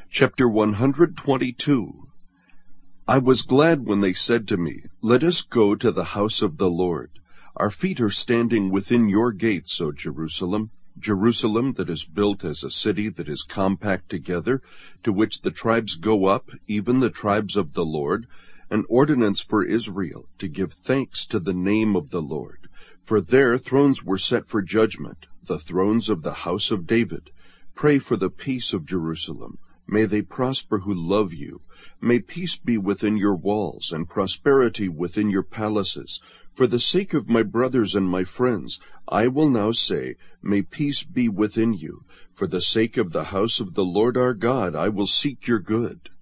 Chapter 122. I was glad when they said to me, "Let us go to the house of the Lord." Our feet are standing within your gates, O Jerusalem, Jerusalem that is built as a city that is compact together, to which the tribes go up, even the tribes of the Lord, an ordinance for Israel, to give thanks to the name of the Lord. For there thrones were set for judgment, the thrones of the house of David. Pray for the peace of Jerusalem. May they prosper who love you. May peace be within your walls, and prosperity within your palaces. For the sake of my brothers and my friends, I will now say, may peace be within you. For the sake of the house of the Lord our God, I will seek your good.